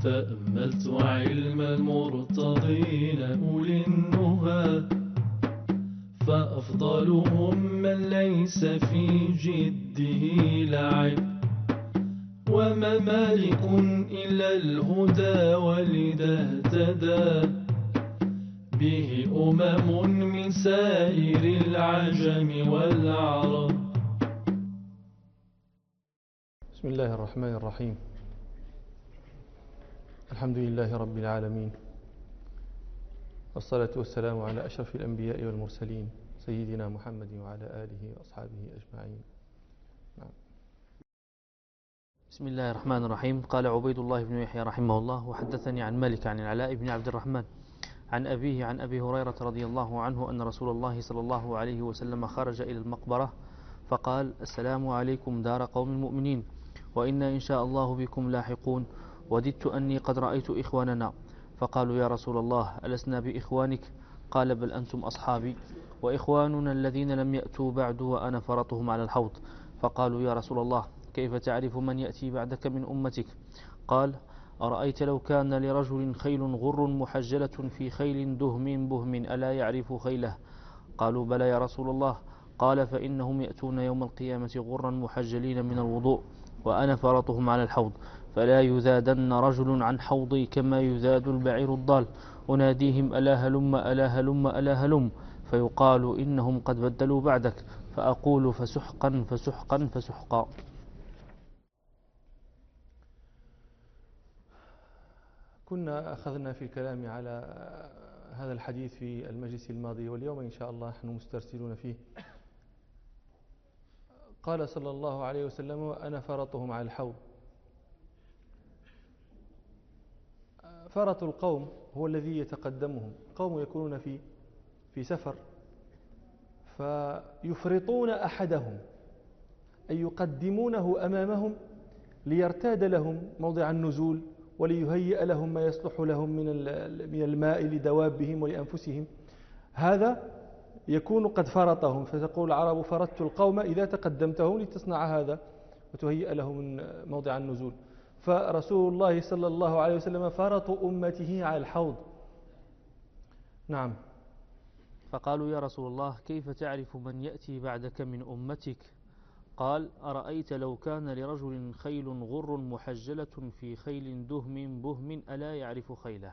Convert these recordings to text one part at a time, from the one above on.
تأملت علم المرتضين أولي النهى، فأفضلهم من ليس في جده لعب، وما مالك إلا الهدى ولذا اهتدى به من سائر العجم والعرب. بسم الله الرحمن الرحيم. الحمد لله رب العالمين، والصلاة والسلام على أشرف الأنبياء والمرسلين سيدنا محمد وعلى آله وأصحابه أجمعين. نعم. بسم الله الرحمن الرحيم. قال عبيد الله بن يحيى رحمه الله: وحدثني عن مالك عن العلاء بن عبد الرحمن عن أبيه عن أبي هريرة رضي الله عنه أن رسول الله صلى الله عليه وسلم خرج إلى المقبرة فقال: السلام عليكم دار قوم مؤمنين، وإنا إن شاء الله بكم لاحقون، وددت أني قد رأيت إخواننا. فقالوا: يا رسول الله ألسنا بإخوانك؟ قال: بل أنتم أصحابي، وإخواننا الذين لم يأتوا بعد وأنا فرطهم على الحوض. فقالوا: يا رسول الله كيف تعرف من يأتي بعدك من أمتك؟ قال: أرأيت لو كان لرجل خيل غر محجلة في خيل دهم بهم ألا يعرف خيله؟ قالوا: بلى يا رسول الله. قال: فإنهم يأتون يوم القيامة غرا محجلين من الوضوء، وأنا فرطهم على الحوض، فلا يذادن رجل عن حوضي كما يذاد البعير الضال، أناديهم ألا هلم ألا هلم ألا هلم، فيقال إنهم قد بدلوا بعدك، فأقول فسحقا فسحقا فسحقا. كنا أخذنا في الكلام على هذا الحديث في المجلس الماضي، واليوم إن شاء الله نحن مسترسلون فيه. قال صلى الله عليه وسلم: وأنا فرطهم على الحوض. فرط القوم هو الذي يتقدمهم. قوم يكونون في سفر فيفرطون أحدهم، أي يقدمونه أمامهم ليرتاد لهم موضع النزول، وليهيئ لهم ما يصلح لهم من الماء لدوابهم ولأنفسهم. هذا يكون قد فرطهم، فتقول العرب: فرطت القوم إذا تقدمتهم لتصنع هذا وتهيئ لهم موضع النزول. فرسول الله صلى الله عليه وسلم فرط أمته على الحوض. نعم. فقالوا: يا رسول الله كيف تعرف من يأتي بعدك من أمتك؟ قال: أرأيت لو كان لرجل خيل غر محجلة في خيل دهم بهم ألا يعرف خيله؟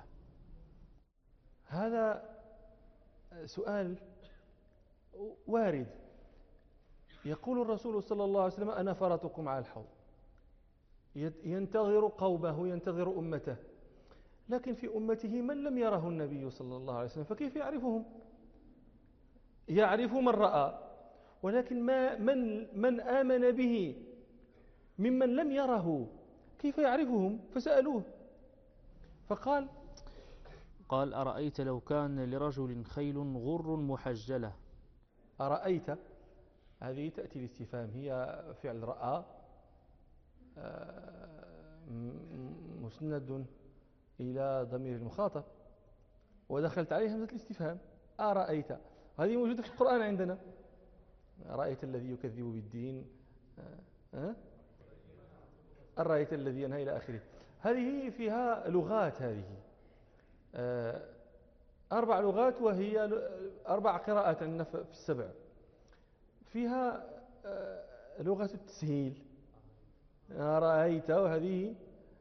هذا سؤال وارد. يقول الرسول صلى الله عليه وسلم: أنا فرطكم على الحوض، ينتظر قومه، ينتظر أمته، لكن في أمته من لم يره النبي صلى الله عليه وسلم، فكيف يعرفهم؟ يعرف من رأى، ولكن من آمن به ممن لم يره كيف يعرفهم؟ فسألوه فقال: أرأيت لو كان لرجل خيل غر محجلة. أرأيت هذه تأتي الاستفهام، هي فعل رأى مسند إلى ضمير المخاطب، ودخلت عليه همزة الاستفهام. أرأيت هذه موجودة في القرآن عندنا. أرأيت الذي يكذب بالدين، أرأيت الذي ينهى إلى آخره. هذه فيها لغات، هذه 4 لغات، وهي 4 قراءات عندنا في السبع. فيها لغة التسهيل، أرأيت، وهذه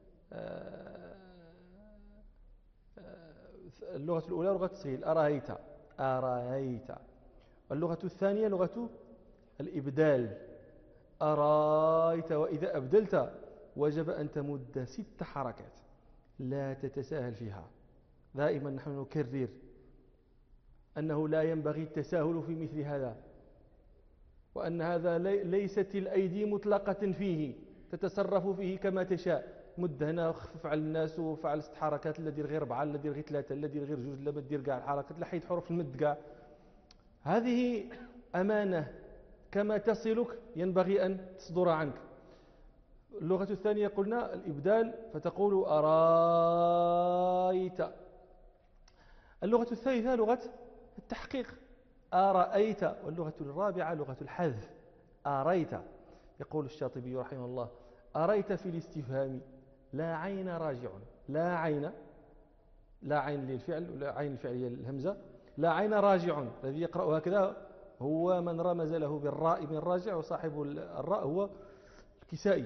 اللغة الأولى لغة التسهيل، أرأيت أرأيت. اللغة الثانية لغة الإبدال، أرأيت، وإذا أبدلت وجب أن تمد 6 حركات، لا تتساهل فيها. دائما نحن نكرر أنه لا ينبغي التساهل في مثل هذا، وأن هذا ليست الأيدي مطلقة فيه، تتصرف فيه كما تشاء. مد هنا، خفف على الناس وفعل 6 حركات، لا دير غير 4، لا دير غير 3، لا دير غير 2، لا دير كاع الحركات، لا حيد حروف المد كاع. هذه أمانة، كما تصلك ينبغي أن تصدر عنك. اللغة الثانية قلنا الإبدال، فتقول أرأيت. اللغة الثالثة لغة التحقيق، أرأيت. واللغة الرابعة لغة الحذف، أريت. يقول الشاطبي رحمه الله: أريت في الاستفهام لا عين راجع لا عين، لا عين للفعل ولا عين الفعل هي الهمزة. لا عين راجع، الذي يقرأ هكذا هو من رمز له بالراء من راجع، وصاحب الراء هو الكسائي.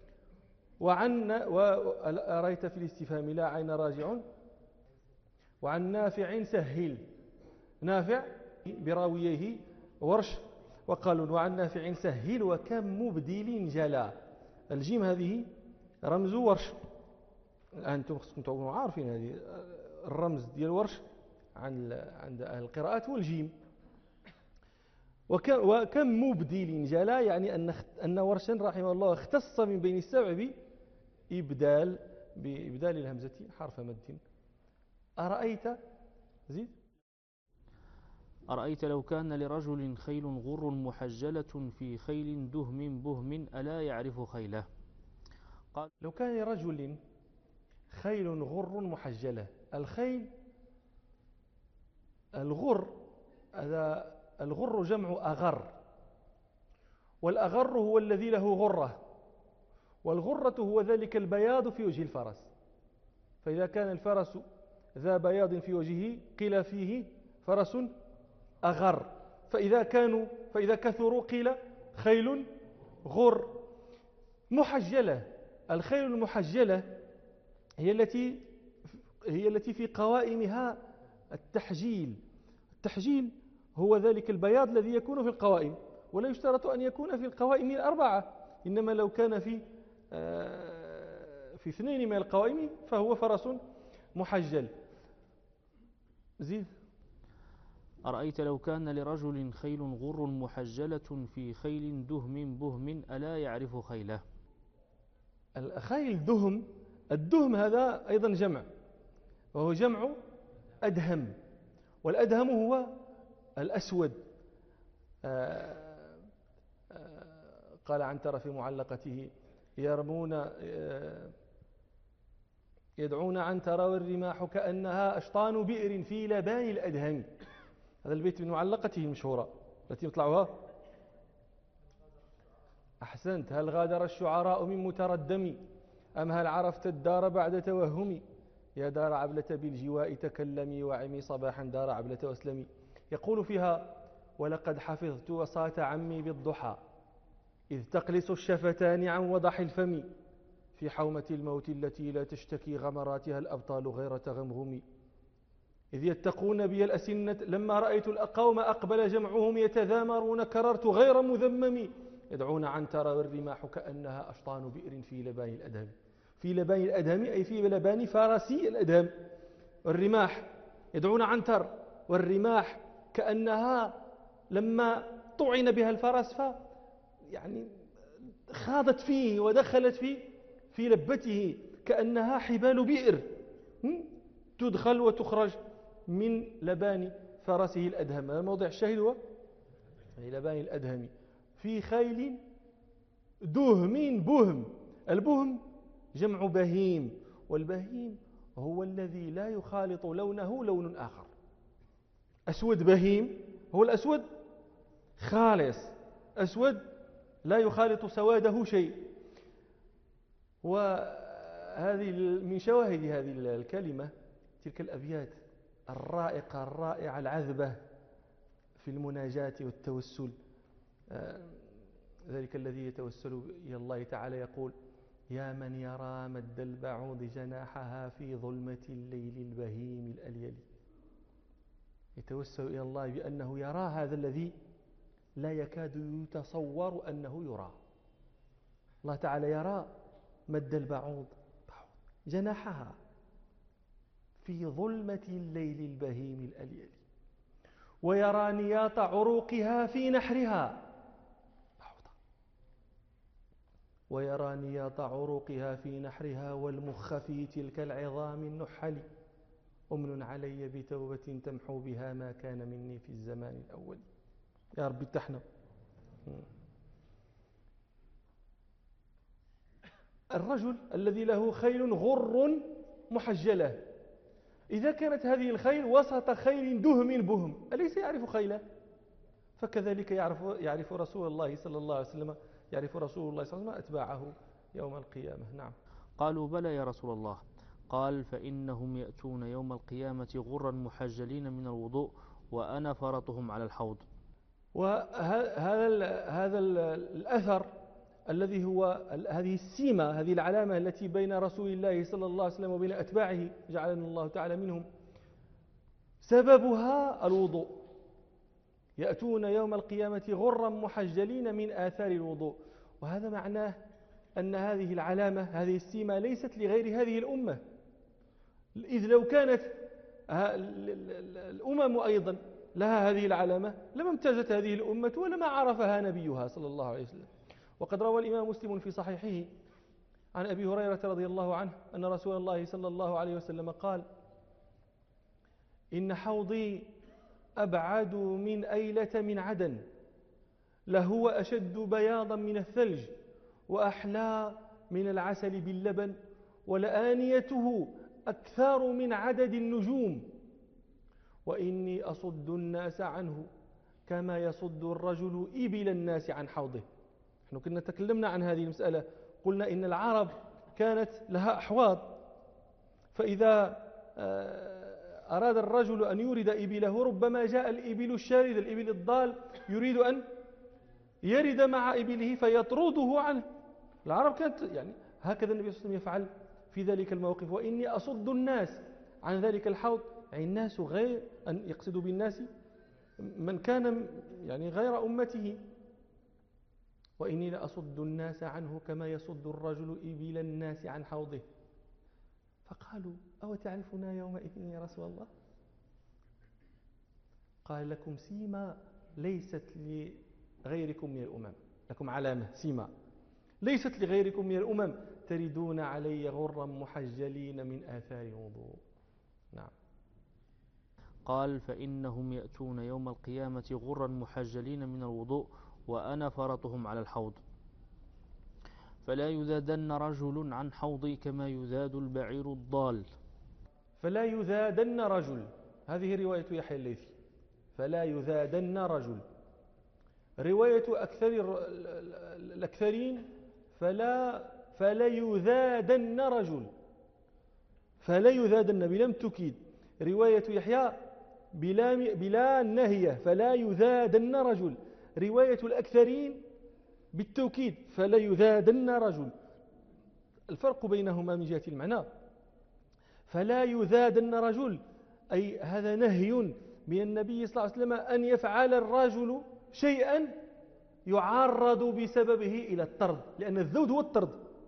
وأريت في الاستفهام لا عين راجع. وعن نافع سهل، نافع براويه ورش وقالوا وعن نافع سهل وكم مبدل جلا. الجيم هذه رمز ورش، أنتم خصكم تكونوا عارفين هذه الرمز ديال ورش عند أهل القراءات هو الجيم. وكم مبدل جلا، يعني أن ورشا رحمه الله اختص من بين السبع بإبدال الهمزة حرف مد. أرأيت زيد. أرأيت لو كان لرجل خيل غر محجلة في خيل دهم بهم ألا يعرف خيله. قال لو كان لرجل خيل غر محجلة. الخيل الغر جمع أغر، والأغر هو الذي له غرة، والغرة هو ذلك البياض في وجه الفرس. فإذا كان الفرس ذا بياض في وجهه قيل فيه فرس أغر، فإذا كثروا قيل خيل غر محجلة. الخيل المحجلة هي التي في قوائمها التحجيل. التحجيل هو ذلك البياض الذي يكون في القوائم، ولا يشترط أن يكون في القوائم الأربعة، إنما لو كان في اثنين من القوائم فهو فرس محجل. زيد. أرأيت لو كان لرجل خيل غر محجلة في خيل دهم بهم ألا يعرف خيله. الخيل دهم، الدهم هذا أيضا جمع، وهو جمع أدهم، والأدهم هو الأسود. قال عنترة في معلقته يدعون عنترة والرماح كأنها أشطان بئر في لبان الأدهم. هذا البيت من معلقته المشهورة التي يطلعها. أحسنت. هل غادر الشعراء من متردم أم هل عرفت الدار بعد توهمي؟ يا دار عبلة بالجواء تكلمي وعمي صباحا دار عبلة واسلمي. يقول فيها ولقد حفظت وصاة عمي بالضحى إذ تقلص الشفتان عن وضح الفم في حومة الموت التي لا تشتكي غمراتها الأبطال غير تغمغم إذ يتقون بي الأسنة لما رأيت القوم أقبل جمعهم يتذامرون كررت غير مذمم يدعون عنترة والرماح كأنها أشطان بئر في لبان الأدهم. في لبان الأدهم أي في لبان فارسي الأدهم. والرماح يدعون عنتر والرماح كأنها لما طعن بها الفرس يعني خاضت فيه ودخلت في لبته كأنها حبال بئر تدخل وتخرج من لبان فرسه الأدهم. هذا الموضع الشاهد هو لبان الأدهم. في خيل دهم بهم. البهم جمع بهيم، والبهيم هو الذي لا يخالط لونه لون آخر. أسود بهيم هو الأسود خالص، أسود لا يخالط سواده شيء. وهذه من شواهد هذه الكلمة تلك الأبيات الرائقة الرائعة العذبة في المناجاة والتوسل. ذلك الذي يتوسل إلى الله تعالى يقول يا من يرى مد البعوض جناحها في ظلمة الليل البهيم الأليل. يتوسل إلى الله بأنه يرى هذا الذي لا يكاد يتصور أنه يرى. الله تعالى يرى مد البعوض جناحها في ظلمة الليل البهيم الأليل، ويرى نياط عروقها في نحرها، ويرى نياط عروقها في نحرها والمخ في تلك العظام النحل. أمن علي بتوبة تمحو بها ما كان مني في الزمان الأول. يا رب اتحنا. الرجل الذي له خيل غر محجلة، إذا كانت هذه الخيل وسط خيل دهم بهم أليس يعرف خيله؟ فكذلك يعرف رسول الله صلى الله عليه وسلم، يعرف رسول الله صلى الله عليه وسلم أتباعه يوم القيامة. نعم. قالوا بلى يا رسول الله. قال فإنهم يأتون يوم القيامة غرا محجلين من الوضوء وأنا فرطهم على الحوض. وهذا الأثر الذي هو هذه السيمة، هذه العلامة التي بين رسول الله صلى الله عليه وسلم وبين أتباعه جعلنا الله تعالى منهم، سببها الوضوء. يأتون يوم القيامة غرا محجلين من آثار الوضوء. وهذا معناه أن هذه العلامة، هذه السيمة ليست لغير هذه الأمة، إذ لو كانت الأمم أيضا لها هذه العلامة لما امتازت هذه الأمة ولما عرفها نبيها صلى الله عليه وسلم. وقد روى الإمام مسلم في صحيحه عن أبي هريرة رضي الله عنه أن رسول الله صلى الله عليه وسلم قال: إن حوضي أبعد من أيلة من عدن، لهو أشد بياضا من الثلج وأحلى من العسل باللبن، ولآنيته أكثر من عدد النجوم، وإني أصد الناس عنه كما يصد الرجل إبل الناس عن حوضه. نحن كنا تكلمنا عن هذه المسألة، قلنا إن العرب كانت لها أحواض، فإذا أراد الرجل أن يورد إبله ربما جاء الإبل الشارد، الإبل الضال، يريد أن يرد مع إبله فيطرده عنه. العرب كانت هكذا النبي صلى الله عليه وسلم يفعل في ذلك الموقف: وإني أصد الناس عن ذلك الحوض، يعني الناس غير أن يقصد بالناس من كان غير أمته، وإني لأصد الناس عنه كما يصد الرجل إبل الناس عن حوضه. فقالوا: أو تعرفنا يومئذ يا رسول الله؟ قال: لكم سيما ليست لغيركم من الأمم، لكم علامة سيما ليست لغيركم من الأمم، تردون علي غرا محجلين من آثار الوضوء. نعم. قال فإنهم يأتون يوم القيامة غرا محجلين من الوضوء وأنا فرطهم على الحوض، فلا يذادن رجل عن حوضي كما يذاد البعير الضال. فلا يذادن رجل، هذه رواية يحيى الليثي، فلا يذادن رجل. رواية الأكثرين فلا يذادن رجل، فلا يذادن بلام تكيد. رواية يحيى بلا نهية، فلا يذادن رجل. رواية الأكثرين بالتوكيد، فلا يذادن رجل. الفرق بينهما من جهة المعنى: فلا يذادن رجل أي هذا نهي من النبي صلى الله عليه وسلم أن يفعل الرجل شيئا يعرض بسببه إلى الطرد، لأن الذود هو الطرد.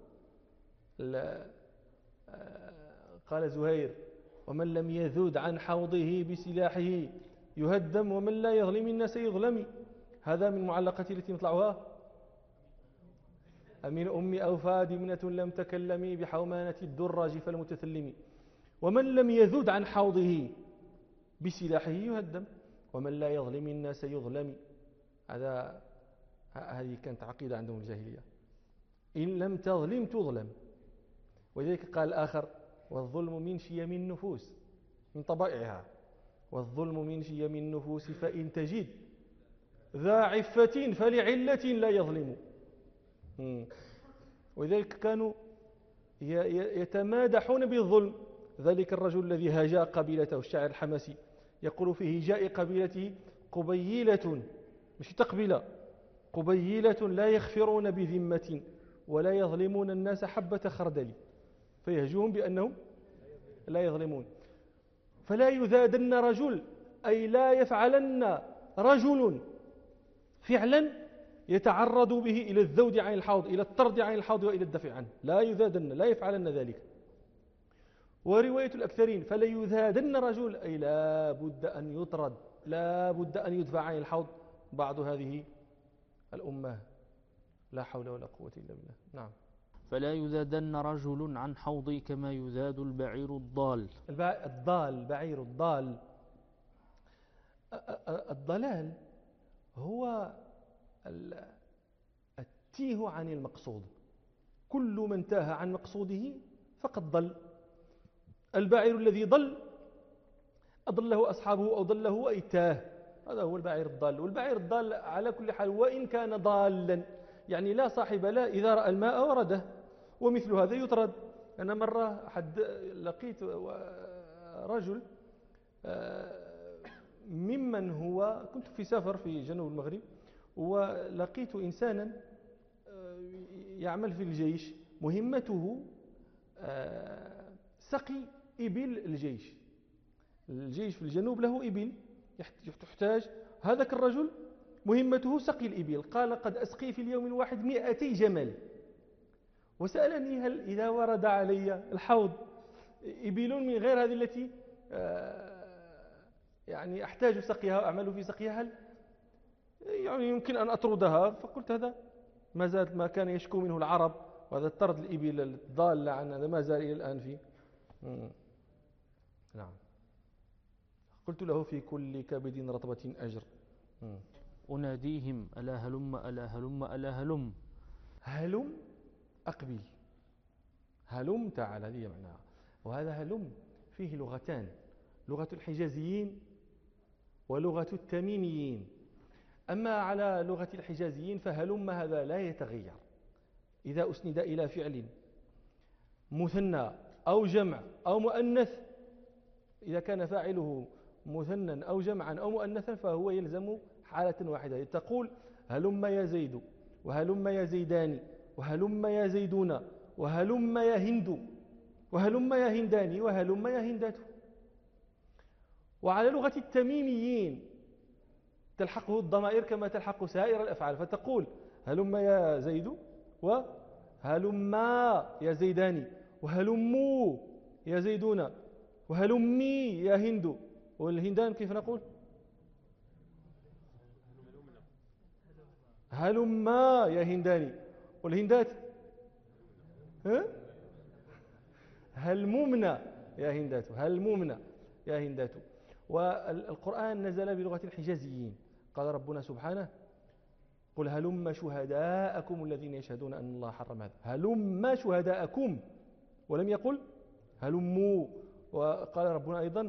قال زهير: ومن لم يذود عن حوضه بسلاحه يهدم، ومن لا يظلم الناس يظلم. هذا من معلقتي التي نطلعها: أمين أمي أوفى دمنة لم تكلمي بحومانة الدراج فالمتثلم. ومن لم يذود عن حوضه بسلاحه يهدم، ومن لا يظلم الناس يظلم. هذه كانت عقيدة عندهم الجاهلية: إن لم تظلم تظلم. ولذلك قال الآخر: والظلم من شيم النفوس، من طبائعها، والظلم من شيم النفوس، فإن تجد ذا عفة فلعلة لا يظلم. ولذلك كانوا يتمادحون بالظلم. ذلك الرجل الذي هاجا قبيلته، الشاعر الحماسي يقول في هجاء قبيلته: قبيلة، مش تقبيلة، قبيلة لا يخفرون بذمة ولا يظلمون الناس حبة خردل، فيهجوهم بأنهم لا يظلمون. فلا يذادن رجل أي لا يفعلن رجل فعلا يتعرض به إلى الذود عن الحوض، إلى الطرد عن الحوض وإلى الدفع عنه. لا يذادن، لا يفعلن ذلك. ورواية الأكثرين: فلا يذادن رجل أي لا بد أن يطرد، لا بد أن يدفع عن الحوض بعض هذه الأمة. لا حول ولا قوة إلا بالله. نعم. فلا يذادن رجل عن حوضي كما يذاد البعير الضال. الضال، بعير الضال. الضلال هو التيه عن المقصود. كل من تاه عن مقصوده فقد ضل. البعير الذي ضل أضله أصحابه أو ضله أي تاه، هذا هو البعير الضال. والبعير الضال على كل حال وإن كان ضالا لا صاحب له، إذا رأى الماء ورده، ومثل هذا يطرد. أنا مرة لقيت رجل ممن هو كنت في سفر في جنوب المغرب، ولقيت إنسانا يعمل في الجيش، مهمته سقي إبل الجيش. الجيش في الجنوب له إبل تحتاج، هذاك الرجل مهمته سقي الإبل. قال قد أسقي في اليوم الواحد 200 جمل. وسألني هل إذا ورد علي الحوض إبل من غير هذه التي يعني أحتاج سقيها وأعمل في سقيها، هل يعني يمكن أن أطردها؟ فقلت هذا ما زال ما كان يشكو منه العرب، وهذا طرد الإبل الضالة عن هذا ما زال إلى الآن فيه. نعم. قلت له في كل كبد رطبة أجر. أناديهم ألا هلم ألا هلم ألا هلم. هلم أقبل، هلم تعال، هذه معناها. وهذا هلم فيه لغتان، لغة الحجازيين ولغة التميميين. أما على لغة الحجازيين فهلم هذا لا يتغير إذا أسند إلى فعل مثنى أو جمع أو مؤنث. إذا كان فاعله مثنى أو جمعا أو مؤنثا فهو يلزم حالة واحدة. تقول هلم يا زيد، وهلم يا زيدان، وهلم يا زيدون، وهلم يا هند، وهلم يا هندان، وهلم يا هندات. وعلى لغة التميميين تلحقه الضمائر كما تلحق سائر الأفعال، فتقول هلم يا زيد، وهلم يا زيدان، وهلموا يا زيدون، وهلمي يا هند. والهندان كيف نقول؟ هلما يا هنداني. والهندات هلممنا يا هندات، هلممنا يا هندات. والقرآن نزل بلغة الحجازيين. قال ربنا سبحانه قل هلم شهداءكم الذين يشهدون أن الله حرم هذا. هلم شهداءكم، ولم يقل هلموا. وقال ربنا أيضا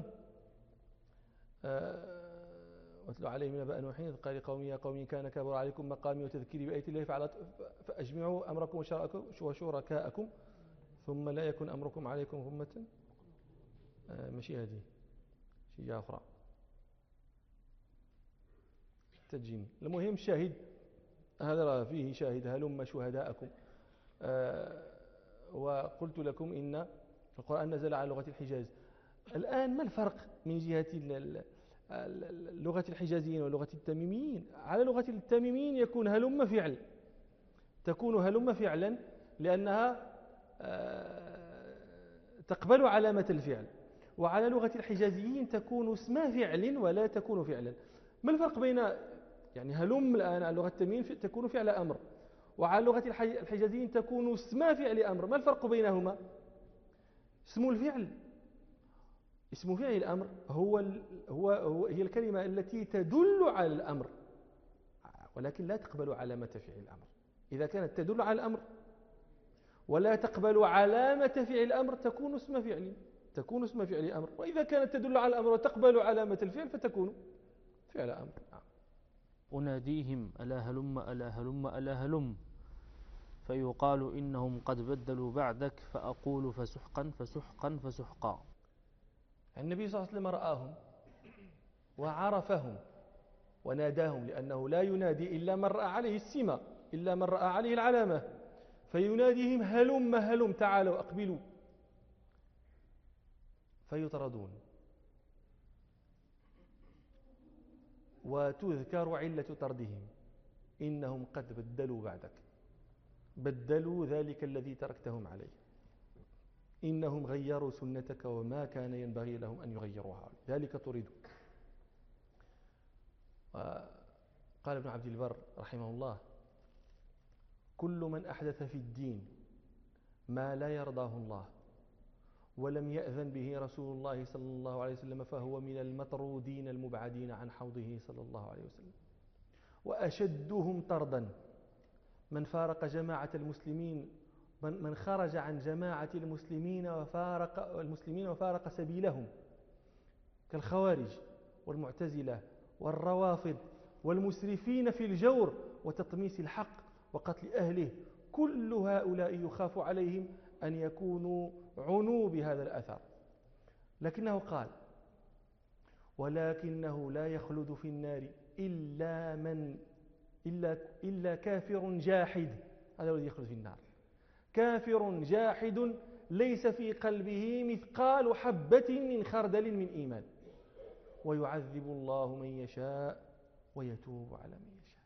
واتلو عليهم نبأ نوح إذ قال لقومه يا قوم كان كبر عليكم مقامي وتذكيري بآيات الله فأجمعوا أمركم وشركاءكم ثم لا يكن أمركم عليكم غمة. ماشي هذه، شيء أخرى تجيني. المهم شاهد هذا فيه شاهد هلم شهداءكم. وقلت لكم إن القرآن نزل على لغة الحجاز. الآن ما الفرق من جهة لغة الحجازيين ولغة التميميين؟ على لغة التميميين يكون هلم فعل، تكون هلم فعلا لأنها تقبل علامة الفعل. وعلى لغة الحجازيين تكون اسم فعل ولا تكون فعلا. ما الفرق بين يعني هلم الآن على لغة التميميين تكون فعل أمر، وعلى لغة الحجازيين تكون اسم فعل أمر. ما الفرق بينهما؟ اسم الفعل، اسم فعل الأمر هي الكلمة التي تدل على الأمر ولكن لا تقبل علامة فعل الأمر. إذا كانت تدل على الأمر ولا تقبل علامة فعل الأمر تكون اسم فعل، تكون اسم فعل أمر. وإذا كانت تدل على الأمر وتقبل علامة الفعل فتكون فعل أمر. أناديهم ألا هلم ألا هلم ألا هلم فيقال إنهم قد بدلوا بعدك فأقول فسحقا فسحقا فسحقا. النبي صلى الله عليه وسلم رآهم وعرفهم وناداهم، لأنه لا ينادي إلا من رأى عليه السمة، إلا من رأى عليه العلامة، فيناديهم هلم هلم تعالوا أقبلوا، فيطردون. وتذكر علة طردهم إنهم قد بدلوا بعدك، بدلوا ذلك الذي تركتهم عليه، إنهم غيروا سنتك وما كان ينبغي لهم أن يغيروها، ذلك طردوا. قال ابن عبد البر رحمه الله كل من أحدث في الدين ما لا يرضاه الله ولم يأذن به رسول الله صلى الله عليه وسلم فهو من المطرودين المبعدين عن حوضه صلى الله عليه وسلم. وأشدهم طردا من فارق جماعة المسلمين، من خرج عن جماعة المسلمين وفارق سبيلهم، كالخوارج والمعتزلة والروافض والمسرفين في الجور وتطميس الحق وقتل أهله. كل هؤلاء يخاف عليهم أن يكونوا عنوا بهذا الأثر، لكنه قال ولكنه لا يخلد في النار إلا كافر جاحد. هذا الذي يخلد في النار، كافر جاحد ليس في قلبه مثقال حبة من خردل من إيمان، ويعذب الله من يشاء ويتوب على من يشاء.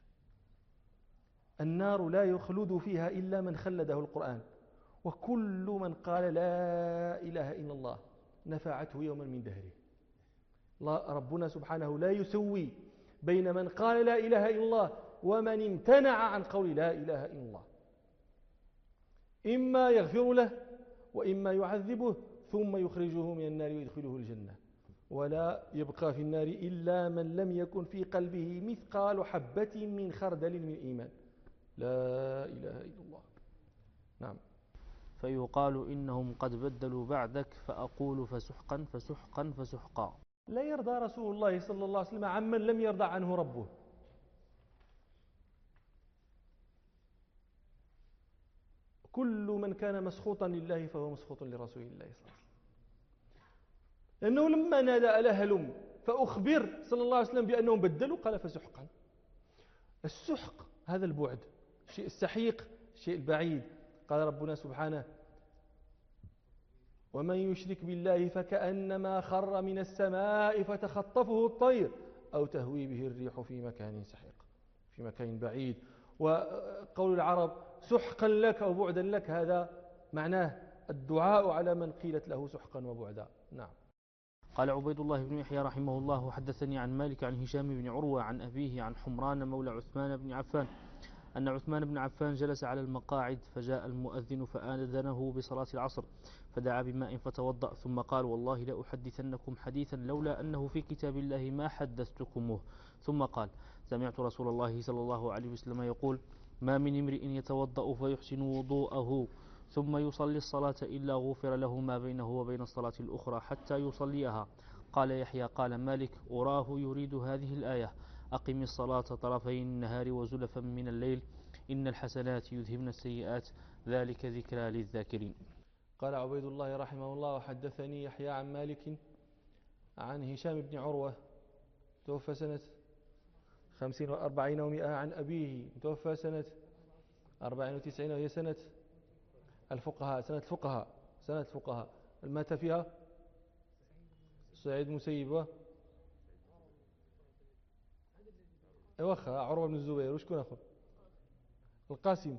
النار لا يخلد فيها إلا من خلده القرآن، وكل من قال لا إله إلا الله نفعته يوما من دهره. ربنا سبحانه لا يسوي بين من قال لا إله إلا الله ومن امتنع عن قول لا إله إلا الله، إما يغفر له وإما يعذبه ثم يخرجه من النار ويدخله الجنة. ولا يبقى في النار إلا من لم يكن في قلبه مثقال حبة من خردل من إيمان. لا إله إلا الله. نعم. فيقال إنهم قد بدلوا بعدك فأقول فسحقا فسحقا فسحقا. لا يرضى رسول الله صلى الله عليه وسلم عمن لم يرضى عنه ربه. كل من كان مسخوطا لله فهو مسخوط لرسول الله صلى الله عليه وسلم، لأنه لما نادى ألا هلم فأخبر صلى الله عليه وسلم بأنهم بدلوا قال فسحقا. السحق هذا البعد، الشيء السحيق، الشيء البعيد. قال ربنا سبحانه ومن يشرك بالله فكأنما خر من السماء فتخطفه الطير أو تهوي به الريح في مكان سحيق، في مكان بعيد. وقول العرب سحقا لك أو بعدا لك، هذا معناه الدعاء على من قيلت له سحقا وبعدا. نعم. قال عبيد الله بن يحيى رحمه الله حدثني عن مالك عن هشام بن عروة عن أبيه عن حمران مولى عثمان بن عفان أن عثمان بن عفان جلس على المقاعد فجاء المؤذن فآذنه بصلاة العصر فدعا بماء فتوضأ ثم قال والله لأحدثنكم حديثا لولا أنه في كتاب الله ما حدثتكمه. ثم قال سمعت رسول الله صلى الله عليه وسلم يقول ما من امرئ يتوضأ فيحسن وضوءه ثم يصلي الصلاة إلا غفر له ما بينه وبين الصلاة الأخرى حتى يصليها. قال يحيى قال مالك أراه يريد هذه الآية أقم الصلاة طرفي النهار وزلفا من الليل إن الحسنات يذهبن السيئات ذلك ذكرى للذاكرين. قال عبيد الله رحمه الله وحدثني يحيى عن مالك عن هشام بن عروة توفى سنة 50 و40 و100 عن أبيه توفى سنة 94 وهي سنة الفقهاء، سنة الفقهاء مات فيها سعيد مسيب وخا عروة بن الزبير وشكون أخو القاسم.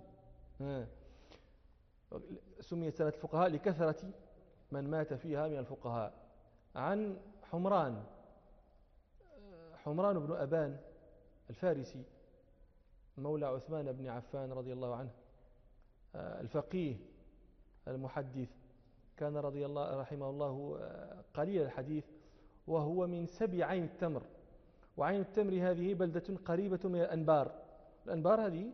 سميت سنة الفقهاء لكثرة من مات فيها من الفقهاء. عن حمران بن أبان الفارسي مولى عثمان بن عفان رضي الله عنه، الفقيه المحدث، كان رضي الله رحمه الله قليل الحديث، وهو من سبي عين التمر. وعين التمر هذه بلدة قريبة من الأنبار. الأنبار هذه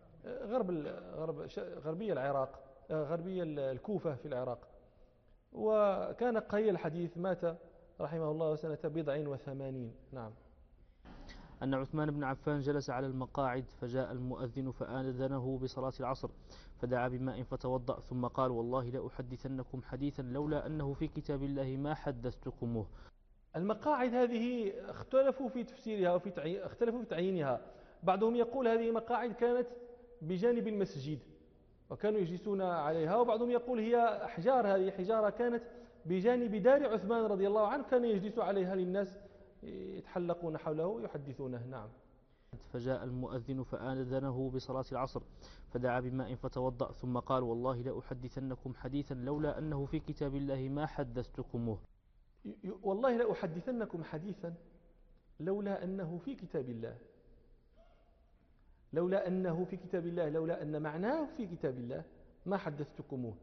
غربية العراق، غربية الكوفة في العراق. وكان قليل الحديث، مات رحمه الله سنة 87. نعم. أن عثمان بن عفان جلس على المقاعد فجاء المؤذن فآذنه بصلاة العصر فدعا بماء فتوضأ ثم قال والله لأحدثنكم حديثا لولا أنه في كتاب الله ما حدثتكموه. المقاعد هذه اختلفوا في تفسيرها اختلفوا في تعيينها. بعضهم يقول هذه مقاعد كانت بجانب المسجد وكانوا يجلسون عليها، وبعضهم يقول هي أحجار، هذه حجارة كانت بجانب دار عثمان رضي الله عنه، كان يجلس عليها للناس يتحلقون حوله ويحدثونه. نعم. فجاء المؤذن فآذنه بصلاة العصر فدعا بماء فتوضأ ثم قال والله لأحدثنكم حديثا لولا أنه في كتاب الله ما حدثتكموه. والله لأحدثنكم حديثا لولا أنه في كتاب الله، لولا أنه في كتاب الله، لولا أن معناه في كتاب الله ما حدثتكموه.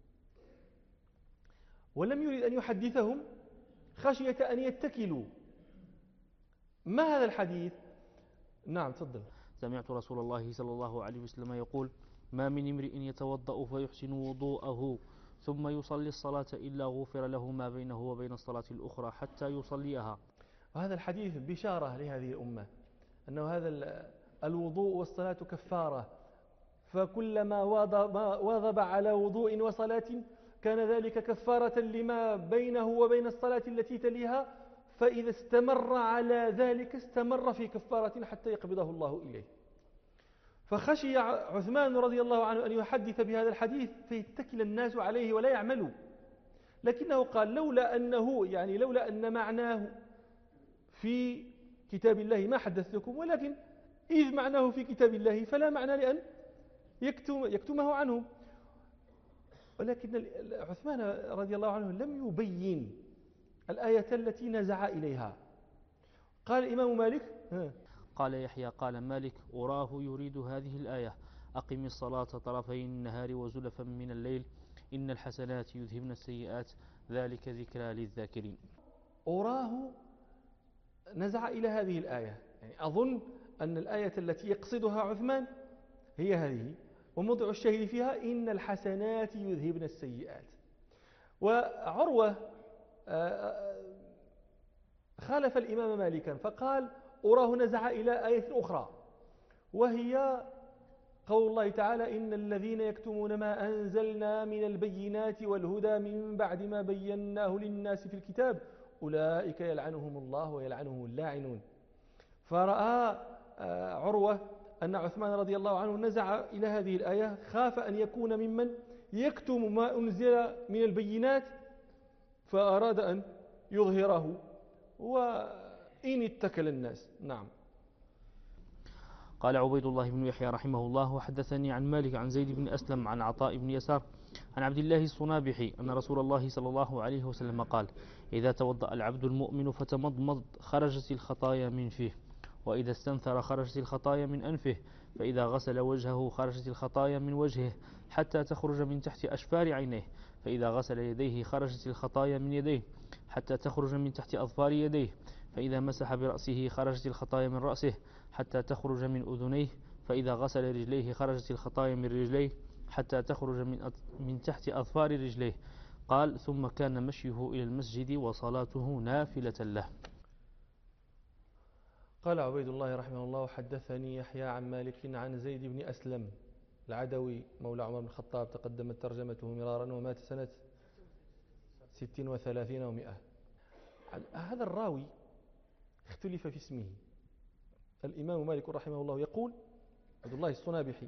ولم يريد أن يحدثهم خشية أن يتكلوا. ما هذا الحديث؟ نعم تفضل. سمعت رسول الله صلى الله عليه وسلم يقول ما من امرئ يتوضأ فيحسن وضوءه ثم يصلي الصلاة إلا غفر له ما بينه وبين الصلاة الأخرى حتى يصليها. وهذا الحديث بشارة لهذه الأمة أنه هذا الوضوء والصلاة كفارة. فكلما واظب على وضوء وصلاة كان ذلك كفارة لما بينه وبين الصلاة التي تليها، فإذا استمر على ذلك استمر في كفارة حتى يقبضه الله إليه. فخشي عثمان رضي الله عنه أن يحدث بهذا الحديث فيتكل الناس عليه ولا يعملوا، لكنه قال لولا أن معناه في كتاب الله ما حدثتكم، ولكن إذ معناه في كتاب الله فلا معنى لأن يكتمه عنه. ولكن عثمان رضي الله عنه لم يبين الآية التي نزع إليها. قال الإمام مالك قال يحيى قال مالك أراه يريد هذه الآية أقم الصلاة طرفي النهار وزلفا من الليل إن الحسنات يذهبن السيئات ذلك ذكرى للذاكرين. أراه نزع إلى هذه الآية، يعني أظن أن الآية التي يقصدها عثمان هي هذه، وموضع الشاهد فيها إن الحسنات يذهبن السيئات. وعروة خالف الإمام مالكا فقال أراه نزع إلى آية أخرى، وهي قول الله تعالى إن الذين يكتمون ما أنزلنا من البينات والهدى من بعد ما بيناه للناس في الكتاب أولئك يلعنهم الله ويلعنهم اللاعنون. فرأى عروة أن عثمان رضي الله عنه نزع إلى هذه الآية، خاف أن يكون ممن يكتم ما أنزل من البينات فأراد أن يظهره وإن اتكل الناس. نعم. قال عبيد الله بن يحيى رحمه الله وحدثني عن مالك عن زيد بن أسلم عن عطاء بن يسار عن عبد الله الصنابحي أن رسول الله صلى الله عليه وسلم قال إذا توضأ العبد المؤمن فتمضمض خرجت الخطايا من فيه، وإذا استنثر خرجت الخطايا من أنفه، فإذا غسل وجهه خرجت الخطايا من وجهه حتى تخرج من تحت أشفار عينيه، فإذا غسل يديه خرجت الخطايا من يديه حتى تخرج من تحت أظفار يديه، فإذا مسح برأسه خرجت الخطايا من رأسه حتى تخرج من أذنيه، فإذا غسل رجليه خرجت الخطايا من رجليه حتى تخرج من تحت أظفار رجليه. قال ثم كان مشيه إلى المسجد وصلاته نافلة له. قال عبيد الله رحمه الله حدثني يحيى عن مالك عن زيد بن أسلم العدوي مولى عمر بن الخطاب تقدمت ترجمته مرارا ومات سنة 36 و100. هذا الراوي اختلف في اسمه. الإمام مالك رحمه الله يقول عبد الله الصنابحي.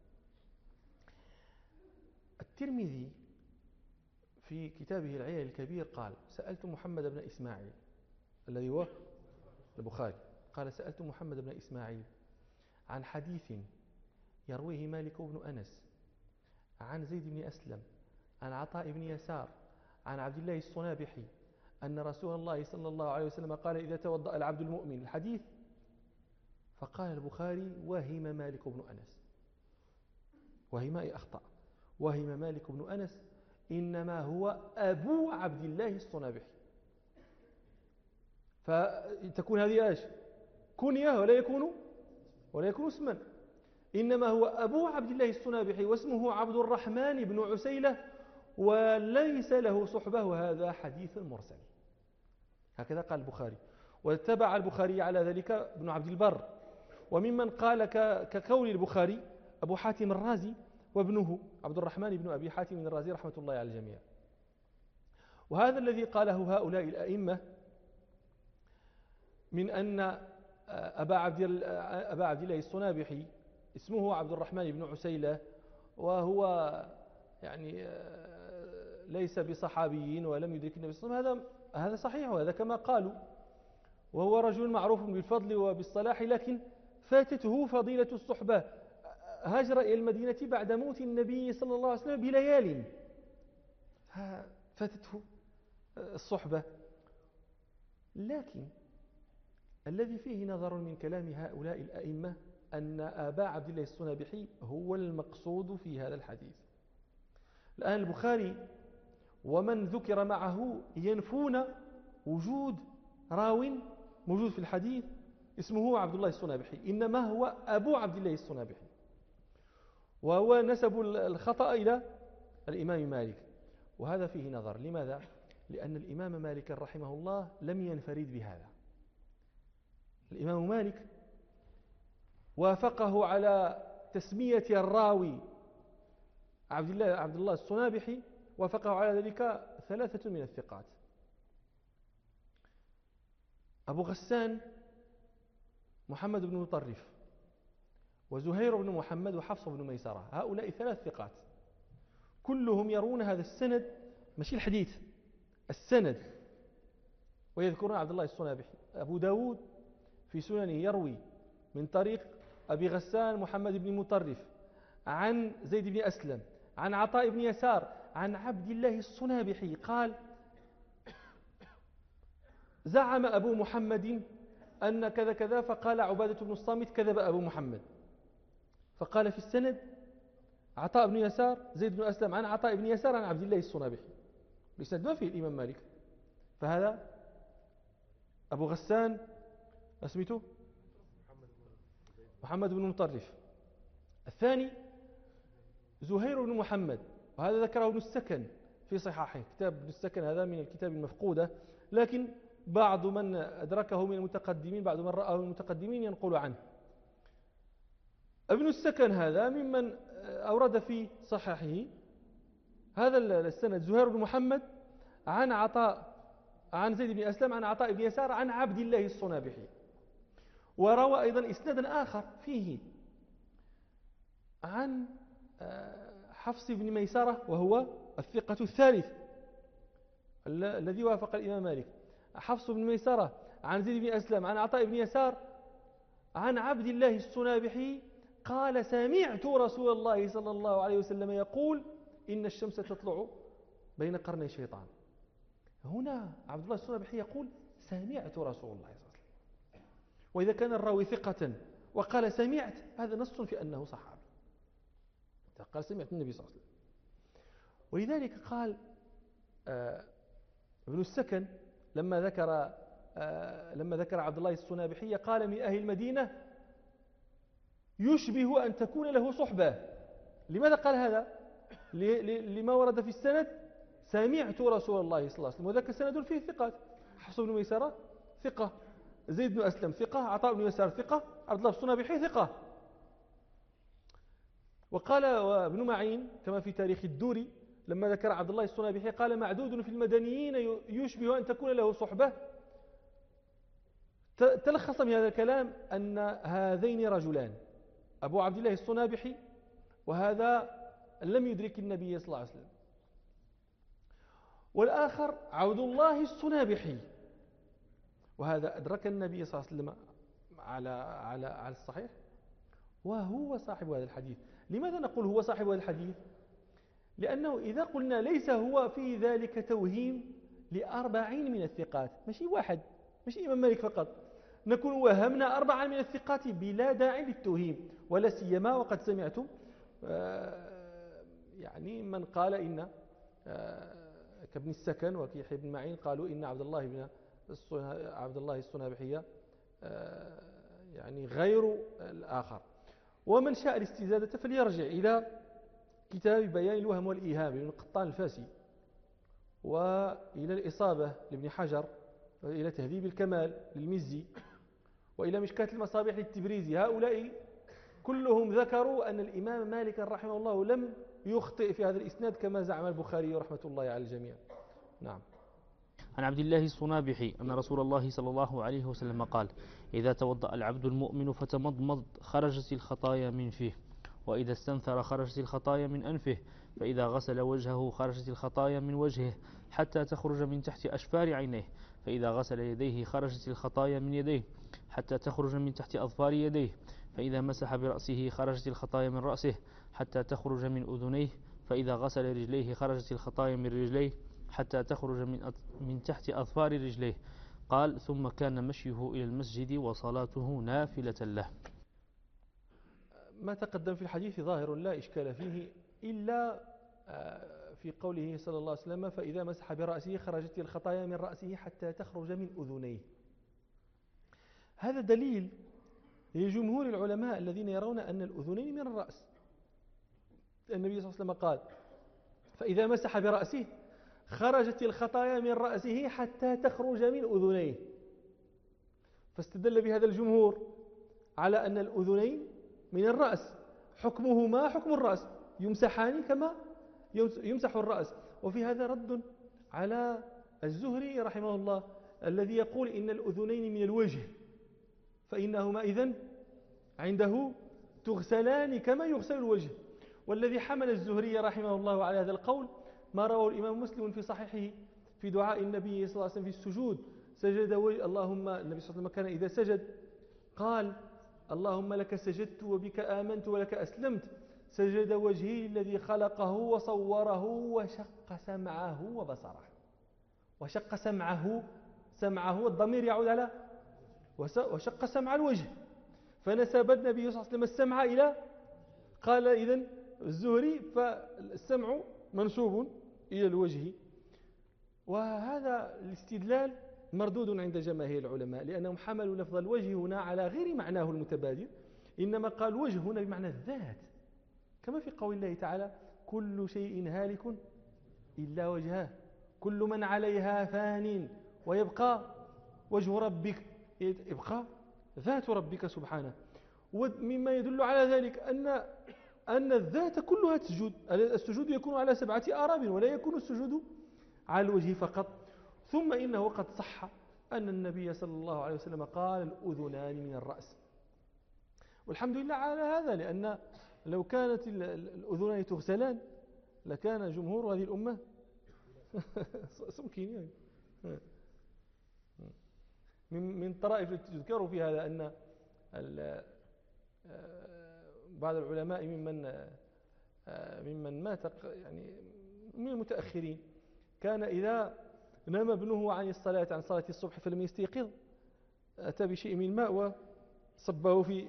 الترمذي في كتابه العلل الكبير قال سألت محمد بن إسماعيل الذي هو البخاري، قال سألت محمد بن إسماعيل عن حديث يرويه مالك بن أنس عن زيد بن أسلم عن عطاء بن يسار عن عبد الله الصنابحي أن رسول الله صلى الله عليه وسلم قال إذا توضأ العبد المؤمن الحديث. فقال البخاري وهم مالك بن أنس، وهم أي أخطأ، وهم مالك بن أنس إنما هو أبو عبد الله الصنابحي، فتكون هذه ايش كنية ولا يكون اسما، إنما هو أبو عبد الله الصنابحي واسمه عبد الرحمن بن عسيلة وليس له صحبة، وهذا حديث مرسل. هكذا قال البخاري، واتبع البخاري على ذلك ابن عبد البر، وممن قال كقول البخاري أبو حاتم الرازي وابنه عبد الرحمن بن أبي حاتم الرازي رحمة الله على الجميع. وهذا الذي قاله هؤلاء الأئمة من أن أبا عبد الله الصنابحي اسمه عبد الرحمن بن عسيلة وهو يعني ليس بصحابي ولم يدرك النبي صلى الله عليه وسلم، هذا صحيح وهذا كما قالوا، وهو رجل معروف بالفضل وبالصلاح، لكن فاتته فضيلة الصحبة، هاجر إلى المدينة بعد موت النبي صلى الله عليه وسلم بليال، فاتته الصحبة. لكن الذي فيه نظر من كلام هؤلاء الأئمة أن أبا عبد الله الصنابحي هو المقصود في هذا الحديث. الآن البخاري ومن ذكر معه ينفون وجود راو موجود في الحديث اسمه عبد الله الصنابحي، إنما هو أبو عبد الله الصنابحي، وهو نسب الخطأ إلى الإمام مالك، وهذا فيه نظر. لماذا؟ لأن الإمام مالك رحمه الله لم ينفرد بهذا. الإمام مالك وافقه على تسمية الراوي عبد الله الصنابحي وافقه على ذلك 3 من الثقات: أبو غسان محمد بن مطرف، وزهير بن محمد، وحفص بن ميسرة. هؤلاء 3 ثقات كلهم يرون هذا السند، ماشي الحديث، السند، ويذكرون عبد الله الصنابحي. أبو داود في سننه يروي من طريق أبي غسان محمد بن مطرف عن زيد بن أسلم عن عطاء بن يسار عن عبد الله الصنابحي قال: زعم أبو محمد أن كذا كذا، فقال عبادة بن الصامت: كذب أبو محمد. فقال في السند عطاء بن يسار زيد بن أسلم عن عطاء بن يسار عن عبد الله الصنابحي، الإسناد ما فيه الإمام مالك. فهذا أبو غسان اسمته محمد بن مطرف. الثاني زهير بن محمد، وهذا ذكره ابن السكن في صحاحه. كتاب ابن السكن هذا من الكتاب المفقودة، لكن بعض من أدركه من المتقدمين، بعض من رآه من المتقدمين ينقل عنه. ابن السكن هذا ممن أورد في صحاحه هذا السند: زهير بن محمد عن عطاء عن زيد بن أسلم عن عطاء بن يسار عن عبد الله الصنابحي. وروى أيضا إسنادا آخر فيه عن حفص بن ميسرة، وهو الثقة الثالث الذي وافق الإمام مالك. حفص بن ميسرة عن زيد بن أسلم عن عطاء بن يسار عن عبد الله الصنابحي قال: سمعت رسول الله صلى الله عليه وسلم يقول: إن الشمس تطلع بين قرني الشيطان. هنا عبد الله الصنابحي يقول: سمعت رسول الله صلى الله عليه وسلم. وإذا كان الراوي ثقة وقال سمعت، هذا نص في أنه صحابي، قال سمعت النبي صلى الله عليه وسلم. ولذلك قال ابن السكن لما ذكر عبد الله الصنابحي قال: من أهل المدينة يشبه أن تكون له صحبة. لماذا قال هذا؟ لما ورد في السند: سمعت رسول الله صلى الله عليه وسلم. وذاك السند فيه ثقات: حفص بن ميسرة ثقة، زيد بن أسلم ثقة، عطاء بن يسار ثقة، عبد الله الصنابحي ثقة. وقال ابن معين كما في تاريخ الدوري لما ذكر عبد الله الصنابحي قال: معدود في المدنيين يشبه أن تكون له صحبة. تلخص من هذا الكلام أن هذين رجلان، أبو عبد الله الصنابحي وهذا لم يدرك النبي صلى الله عليه وسلم، والآخر عبد الله الصنابحي وهذا أدرك النبي صلى الله عليه وسلم على الصحيح، وهو صاحب هذا الحديث. لماذا نقول هو صاحب هذا الحديث؟ لأنه إذا قلنا ليس هو في ذلك توهيم ل40 من الثقات، ماشي واحد، ماشي إمام مالك فقط، نكون وهمنا 4 من الثقات بلا داعي للتوهيم. ولا سيما وقد سمعتم يعني من قال إن كابن السكن وكيحيى بن معين قالوا إن عبد الله الصنابحي يعني غير الآخر. ومن شاء الاستزادة فليرجع إلى كتاب بيان الوهم والإيهام لابن قطان الفاسي، وإلى الإصابة لابن حجر، وإلى تهذيب الكمال للمزي، وإلى مشكاة المصابيح للتبريزي. هؤلاء كلهم ذكروا أن الإمام مالك رحمه الله لم يخطئ في هذا الإسناد كما زعم البخاري رحمة الله على الجميع. نعم. عن عبد الله الصنابحي أن رسول الله صلى الله عليه وسلم قال: إذا توضأ العبد المؤمن فتمضمض خرجت الخطايا من فيه، وإذا استنثر خرجت الخطايا من أنفه، فإذا غسل وجهه خرجت الخطايا من وجهه حتى تخرج من تحت أشفار عينيه، فإذا غسل يديه خرجت الخطايا من يديه حتى تخرج من تحت أظفار يديه، فإذا مسح برأسه خرجت الخطايا من رأسه حتى تخرج من أذنيه، فإذا غسل رجليه خرجت الخطايا من رجليه حتى تخرج من تحت أظفار رجليه. قال: ثم كان مشيه إلى المسجد وصلاته نافلة له. ما تقدم في الحديث ظاهر لا إشكال فيه إلا في قوله صلى الله عليه وسلم: فإذا مسح برأسه خرجت الخطايا من رأسه حتى تخرج من أذنيه. هذا دليل لجمهور العلماء الذين يرون أن الأذنين من الرأس. النبي صلى الله عليه وسلم قال: فإذا مسح برأسه خرجت الخطايا من رأسه حتى تخرج من أذنيه، فاستدل بهذا الجمهور على أن الأذنين من الرأس، حكمهما حكم الرأس، يمسحان كما يمسح الرأس. وفي هذا رد على الزهري رحمه الله الذي يقول إن الأذنين من الوجه، فإنهما إذن عنده تغسلان كما يغسل الوجه. والذي حمل الزهري رحمه الله على هذا القول ما رواه الإمام مسلم في صحيحه في دعاء النبي صلى الله عليه وسلم في السجود، سجد اللهم، النبي صلى الله عليه وسلم كان إذا سجد قال اللهم لك سجدت وبك آمنت ولك أسلمت، سجد وجهي الذي خلقه وصوره وشق سمعه وبصره. وشق سمعه الضمير يعود على وشق سمع الوجه، فنسب النبي صلى الله عليه وسلم السمع إلى، قال إذن الزهري فالسمع منسوب إلى الوجه. وهذا الاستدلال مردود عند جماهير العلماء، لأنهم حملوا لفظ الوجه هنا على غير معناه المتبادر، إنما قال وجه هنا بمعنى الذات، كما في قول الله تعالى كل شيء هالك إلا وجهه كل من عليها فان ويبقى وجه ربك، يبقى ذات ربك سبحانه. ومما يدل على ذلك أن الذات كلها تسجد، السجود يكون على 7 آراب ولا يكون السجود على الوجه فقط. ثم إنه قد صح أن النبي صلى الله عليه وسلم قال الأذنان من الرأس، والحمد لله على هذا، لأن لو كانت الأذنان تغسلان لكان جمهور هذه الأمة سمكين. من طرائف التي تذكر في هذا أن بعض العلماء ممن مات يعني من المتأخرين كان إذا نام ابنه عن صلاة الصبح فلم يستيقظ أتى بشيء من الماء وصبه في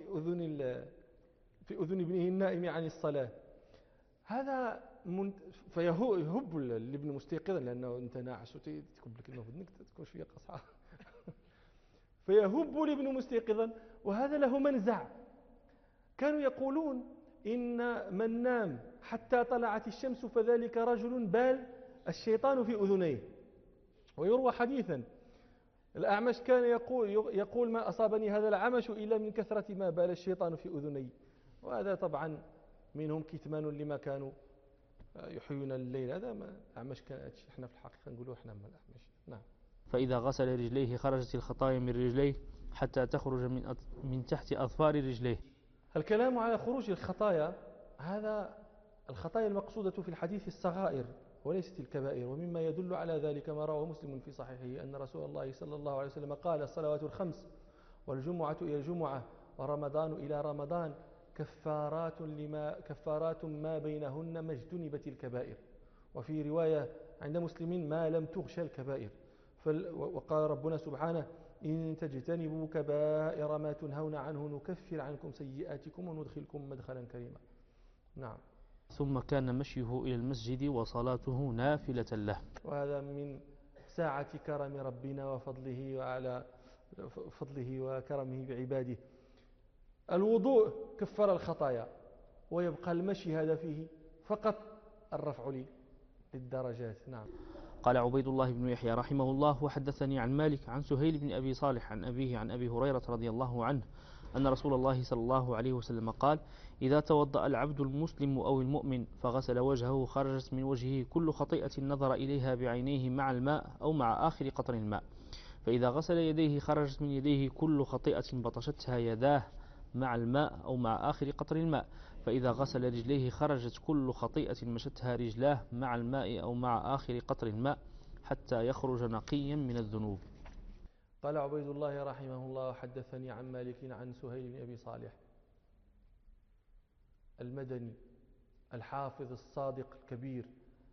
أذن ابنه النائم عن الصلاة. هذا فيهب الابن مستيقظا لأنه أنت ناعس وتكب لك إنه في ذنك تكون شوية قصعة فيهب الابن مستيقظا، وهذا له منزع. كانوا يقولون إن من نام حتى طلعت الشمس فذلك رجل بال الشيطان في أذنيه. ويروى حديثا الأعمش كان يقول ما أصابني هذا العمش إلا من كثرة ما بال الشيطان في أذني. وهذا طبعا منهم كتمان لما كانوا يحيون الليل. هذا ما أعمش كان، احنا في الحقيقة نقولوا احنا من الأعمش. نعم. فإذا غسل رجليه خرجت الخطايا من رجليه حتى تخرج من تحت أظفار رجليه. الكلام على خروج الخطايا، هذا الخطايا المقصودة في الحديث الصغائر وليست الكبائر. ومما يدل على ذلك ما رواه مسلم في صحيحه أن رسول الله صلى الله عليه وسلم قال الصلوات الخمس والجمعة إلى الجمعة ورمضان إلى رمضان كفارات ما بينهن ما اجتنبت الكبائر. وفي رواية عند مسلم ما لم تغش الكبائر. وقال ربنا سبحانه إن تجتنبوا كبائر ما تنهون عنه نكفر عنكم سيئاتكم وندخلكم مدخلا كريما. نعم. ثم كان مشيه إلى المسجد وصلاته نافلة له. وهذا من ساعة كرم ربنا وفضله وعلى فضله وكرمه بعباده. الوضوء كفر الخطايا، ويبقى المشي هذا فيه فقط الرفع للدرجات. نعم. قال عبيد الله بن يحيى رحمه الله وحدثني عن مالك عن سهيل بن أبي صالح عن أبيه عن أبي هريرة رضي الله عنه أن رسول الله صلى الله عليه وسلم قال إذا توضأ العبد المسلم أو المؤمن فغسل وجهه خرجت من وجهه كل خطيئة نظر إليها بعينيه مع الماء أو مع آخر قطر الماء. فإذا غسل يديه خرجت من يديه كل خطيئة بطشتها يداه مع الماء أو مع آخر قطر الماء. فإذا غسل رجليه خرجت كل خطيئة مشتها رجلاه مع الماء أو مع آخر قطر الماء حتى يخرج نقيا من الذنوب. قال عبيد الله رحمه الله حدثني عن مالك عن سهيل بن أبي صالح المدني الحافظ الصادق الكبير،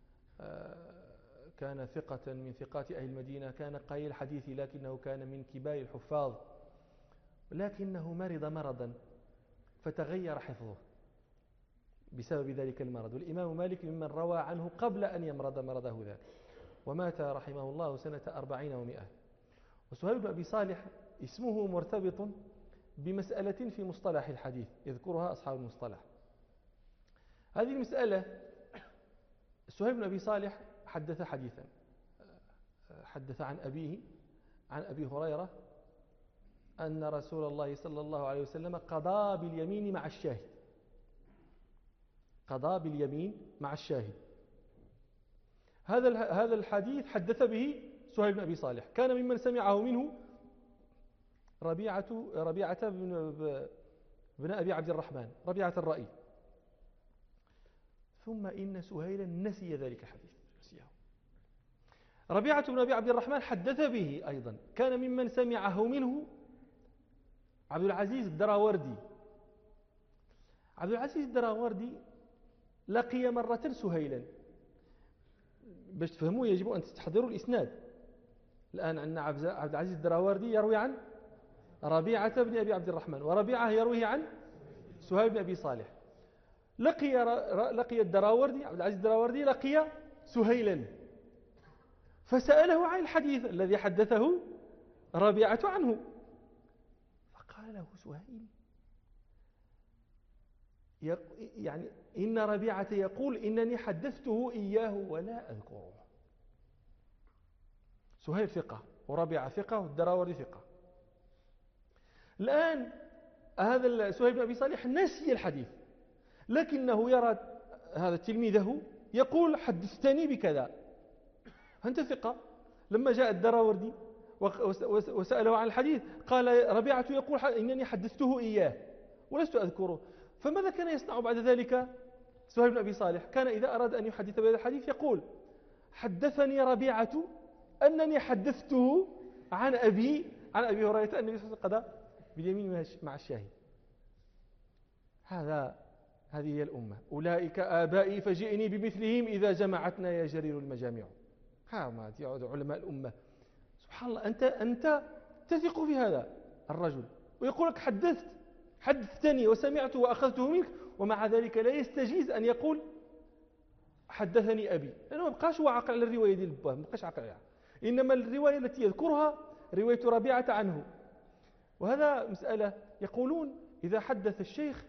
كان ثقة من ثقات أهل المدينة، كان قليل الحديث لكنه كان من كبار الحفاظ، لكنه مرض مرضا فتغير حفظه بسبب ذلك المرض. والإمام مالك ممن روى عنه قبل أن يمرض مرضه ذاك، ومات رحمه الله سنة 40 و100. وسهيل بن أبي صالح اسمه مرتبط بمسألة في مصطلح الحديث يذكرها أصحاب المصطلح. هذه المسألة سهيل بن أبي صالح حدث حديثا، حدث عن أبيه عن أبي هريرة أن رسول الله صلى الله عليه وسلم قضى باليمين مع الشاهد. قضى باليمين مع الشاهد. هذا الحديث حدث به سهيل بن أبي صالح، كان ممن سمعه منه ربيعة بن أبي عبد الرحمن، ربيعة الرأي. ثم إن سهيلا نسي ذلك الحديث، نسيه. ربيعة بن أبي عبد الرحمن حدث به أيضا، كان ممن سمعه منه عبد العزيز الدراوردي. عبد العزيز الدراوردي لقي مرة سهيلا. باش تفهموا يجب أن تستحضروا الإسناد. الآن عندنا عبد العزيز الدراوردي يروي عن ربيعة بن أبي عبد الرحمن، وربيعة يرويه عن سهيل بن أبي صالح. لقي الدراوردي، عبد العزيز الدراوردي لقي سهيلا، فسأله عن الحديث الذي حدثه ربيعة عنه، فقال له سهيل يعني إن ربيعة يقول إنني حدثته إياه ولا أذكره. سهيل ثقة، وربيعة ثقة، والدراوردي ثقة. الآن هذا سهيل بن أبي صالح نسي الحديث، لكنه يرى هذا تلميذه يقول حدثتني بكذا، أنت ثقة. لما جاء الدراوردي وسأله عن الحديث قال ربيعة يقول إنني حدثته إياه ولست أذكره. فماذا كان يصنع بعد ذلك سهيل بن أبي صالح؟ كان إذا أراد أن يحدث بهذا الحديث يقول حدثني ربيعة أنني حدثته عن أبي هريرة أن النبي صلى الله عليه وسلم قضى باليمين مع الشاهد. هذه هي الأمة. أولئك آبائي فجئني بمثلهم إذا جمعتنا يا جرير المجامع. ما يعود علماء الأمة. سبحان الله، أنت تثق في هذا الرجل ويقول لك حدثتني وسمعته وأخذته منك، ومع ذلك لا يستجيز أن يقول حدثني أبي، لأنه ما بقاش هو عاقل على الرواية ديال الباه، ما بقاش عاقل عليها. إنما الرواية التي يذكرها رواية ربيعة عنه. وهذا مسألة يقولون إذا حدث الشيخ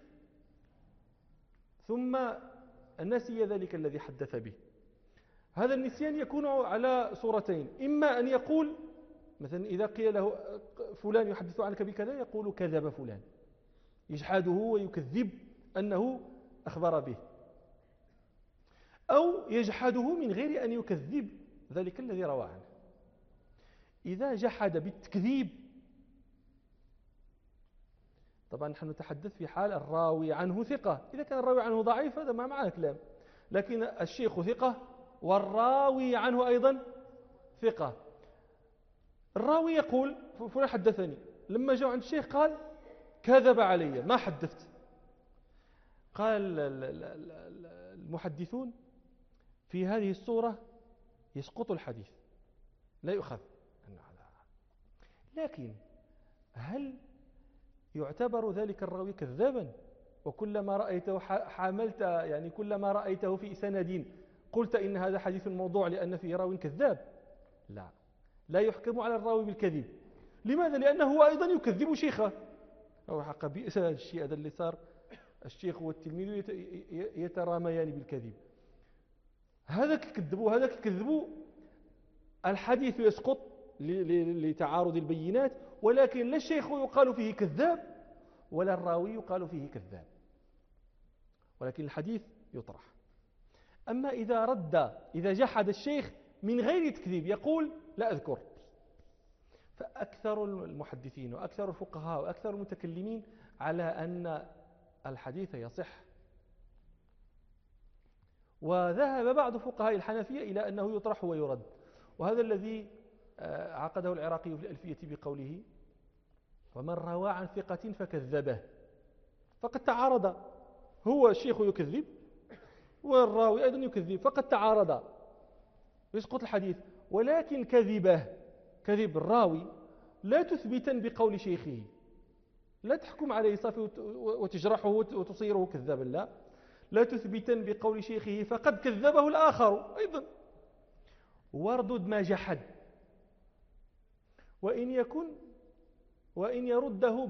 ثم نسي ذلك الذي حدث به، هذا النسيان يكون على صورتين. إما أن يقول مثلا إذا قيل له فلان يحدث عنك بكذا يقول كذب فلان، يجحده ويكذب أنه أخبر به، أو يجحده من غير أن يكذب ذلك الذي روى عنه. إذا جحد بالتكذيب، طبعا نحن نتحدث في حال الراوي عنه ثقة. إذا كان الراوي عنه ضعيف هذا ما معنا كلام، لكن الشيخ ثقة والراوي عنه أيضا ثقة. الراوي يقول فلان حدثني، لما جاء عند الشيخ قال كذب علي ما حدثت. قال المحدثون في هذه الصورة يسقط الحديث، لا يؤخذ. لكن هل يعتبر ذلك الراوي كذابا؟ وكلما رأيته حاملت يعني كلما رأيته في سند قلت إن هذا حديث موضوع لأن فيه راوي كذاب؟ لا يحكم على الراوي بالكذب. لماذا؟ لأنه هو أيضا يكذب شيخه. أو حق بئس الشيء هذا اللي صار، الشيخ والتلميذ يتراميان بالكذب. هذا كذبوا هذا كذبوا، الحديث يسقط لتعارض البينات، ولكن لا الشيخ يقال فيه كذاب ولا الراوي يقال فيه كذاب، ولكن الحديث يطرح. أما إذا جحد الشيخ من غير تكذيب يقول لا أذكر، فأكثر المحدثين وأكثر الفقهاء وأكثر المتكلمين على أن الحديث يصح. وذهب بعض فقهاء الحنفية إلى أنه يطرح ويرد، وهذا الذي عقده العراقي في الألفية بقوله ومن روى عن ثقة فكذبه، فقد تعارض، هو الشيخ يكذب والراوي أيضا يكذب، فقد تعارض يسقط الحديث. ولكن كذب الراوي لا تثبتا بقول شيخه، لا تحكم عليه صافي وتجرحه وتصيره كذابا، لا تثبتا بقول شيخه فقد كذبه الآخر أيضا، واردد ما جحد، وإن يرده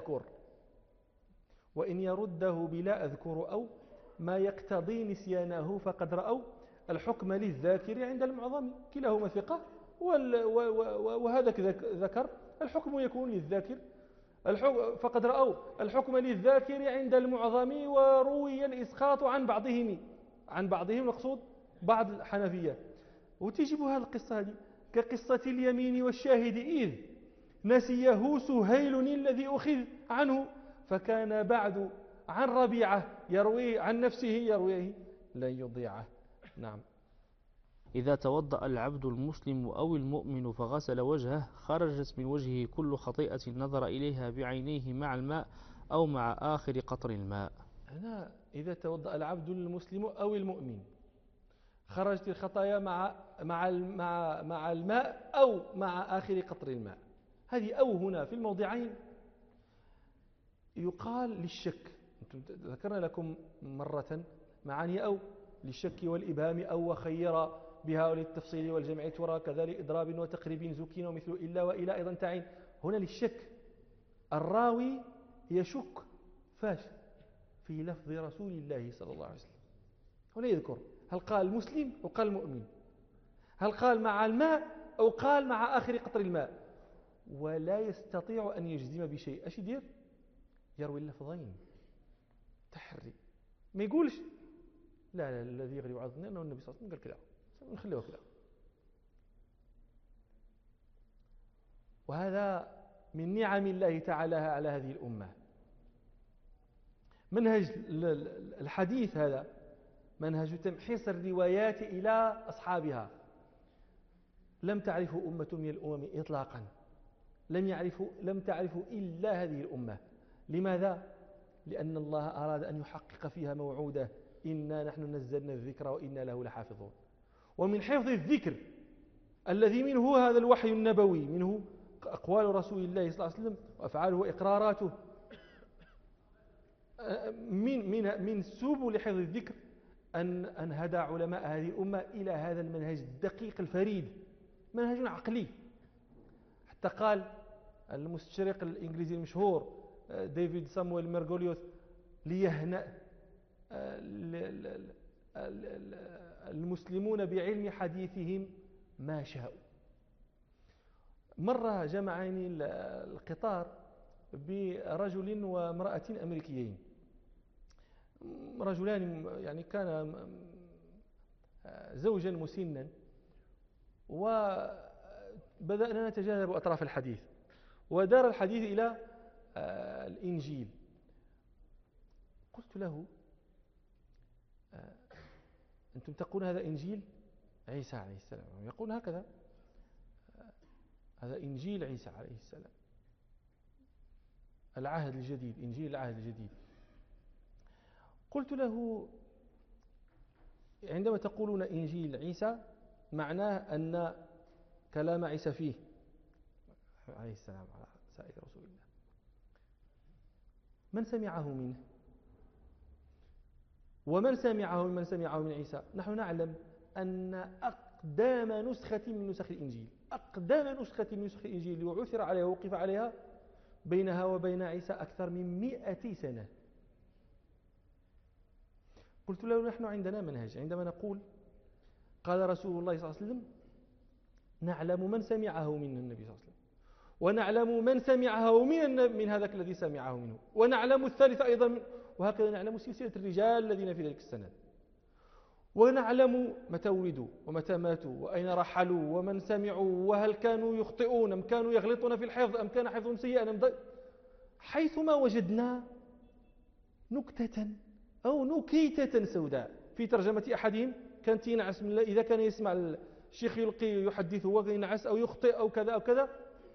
بلا أذكر أو ما يقتضي نسيانه فقد رأوا الحكم للذاكر عند المعظم، كلاهما ثقة وهذا ذكر، الحكم يكون للذاكر فقد رأوا الحكم للذاكر عند المعظم وروي الإسقاط عن بعضهم المقصود بعض الحنفية. وتجب هذه القصة هذه كقصة اليمين والشاهد إذ نسيه سهيل الذي أخذ عنه فكان بعد عن ربيعة يرويه عن نفسه يرويه لن يضيعه. نعم. إذا توضأ العبد المسلم أو المؤمن فغسل وجهه خرجت من وجهه كل خطيئة نظر إليها بعينيه مع الماء أو مع آخر قطر الماء. هنا إذا توضأ العبد المسلم أو المؤمن خرجت الخطايا مع الماء أو مع آخر قطر الماء. هذه أو هنا في الموضعين يقال للشك. ذكرنا لكم مرة معاني أو للشك والإبهام أو وخير بها وللتفصيل والجمع ترى كذلك إضراب وتقريب زكين ومثل إلا وإلى أيضا تعين. هنا للشك الراوي يشك فاش في لفظ رسول الله صلى الله عليه وسلم. هنا يذكر هل قال مسلم أو قال مؤمن، هل قال مع الماء أو قال مع آخر قطر الماء، ولا يستطيع أن يجزم بشيء. أش يدير؟ يروي اللفظين تحري، ما يقولش لا الذي يغلب على الظن أنه النبي صلى الله عليه وسلم قال كذا نخليه كذا. وهذا من نعم الله تعالى على هذه الأمة. منهج الحديث هذا منهج تمحيص الروايات إلى أصحابها. لم تعرفه أمة من الأمم إطلاقا، لم تعرفه إلا هذه الأمة. لماذا؟ لأن الله أراد أن يحقق فيها موعوده إنا نحن نزلنا الذكر وإنا له لحافظون. ومن حفظ الذكر الذي منه هذا الوحي النبوي، منه أقوال رسول الله صلى الله عليه وسلم وأفعاله وإقراراته، من سبل حفظ الذكر أن هدى علماء هذه الأمة إلى هذا المنهج الدقيق الفريد، منهج عقلي. حتى قال المستشرق الإنجليزي المشهور ديفيد سامويل ميرغوليوس ليهنأ المسلمون بعلم حديثهم ما شاءوا. مرة جمعني القطار برجل وامرأة أمريكيين، رجلان يعني كان زوجا مسنا، وبدأنا نتجاذب أطراف الحديث ودار الحديث إلى الإنجيل. قلت له أنتم تقولون هذا إنجيل عيسى عليه السلام، يقول هكذا هذا إنجيل عيسى عليه السلام، العهد الجديد، إنجيل العهد الجديد. قلت له عندما تقولون إنجيل عيسى معناه أن كلام عيسى فيه عليه السلام على سائر رسول الله، من سمعه منه ومن سمعه من سمعه من عيسى؟ نحن نعلم أن أقدام نسخة من نسخ الإنجيل، أقدام نسخة من نسخ الإنجيل وعثر عليها ووقف عليها بينها وبين عيسى أكثر من 100 سنة. قلت له نحن عندنا منهج، عندما نقول قال رسول الله صلى الله عليه وسلم نعلم من سمعه من النبي صلى الله عليه وسلم، ونعلم من سمعه من هذاك الذي سمعه منه، ونعلم الثالث أيضا، وهكذا نعلم سلسلة الرجال الذين في ذلك السند، ونعلم متى ولدوا ومتى ماتوا وأين رحلوا ومن سمعوا وهل كانوا يخطئون أم كانوا يغلطون في الحفظ أم كان حفظهم سيئا. حيثما وجدنا نكتة أو نكيتة سوداء في ترجمة أحدهم كانت ينعس من إذا كان يسمع الشيخ يلقي يحدثه وينعس أو يخطئ أو كذا أو كذا،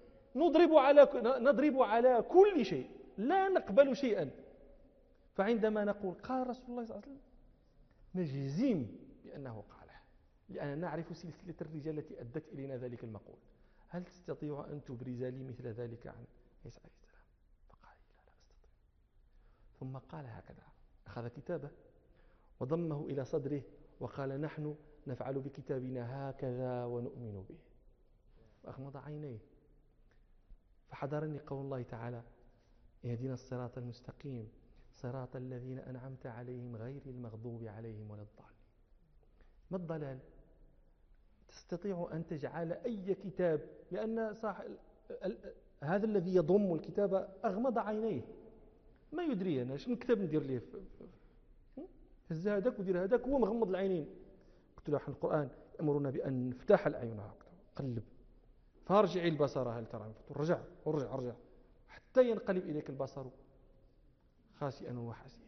نضرب على كل شيء، لا نقبل شيئا. فعندما نقول قال رسول الله صلى الله عليه وسلم نجزم بأنه قاله، لأننا نعرف سلسلة الرجال التي أدت إلينا ذلك المقول. هل تستطيع أن تبرز لي مثل ذلك عن عيسى عليه السلام؟ فقال لا أستطيع. ثم قال هكذا، أخذ كتابه وضمه إلى صدره وقال نحن نفعل بكتابنا هكذا ونؤمن به، وأغمض عينيه. فحضرني قول الله تعالى اهدنا الصراط المستقيم صراط الذين أنعمت عليهم غير المغضوب عليهم ولا الضالين. ما الضلال؟ تستطيع أن تجعل أي كتاب، لأن هذا الذي يضم الكتاب أغمض عينيه، ما يدري أنا شنو نكتب ندير ليه، هز هذاك ودير هذاك هو مغمض العينين. قلت له احنا القرآن يأمرنا بأن نفتح الأعين، قلب فارجعي البصر هل ترى، رجع ورجع حتى ينقلب إليك البصر خاسئا وحسير.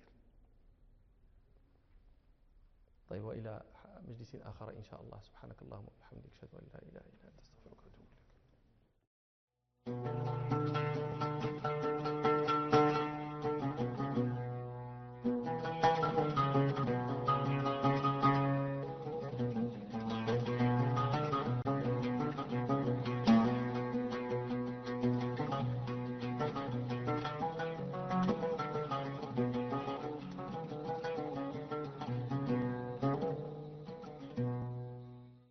طيب، وإلى مجلس آخر إن شاء الله. سبحانك اللهم وبحمدك أشهد أن لا إله إلا أنت أستغفرك وأتوب إليك.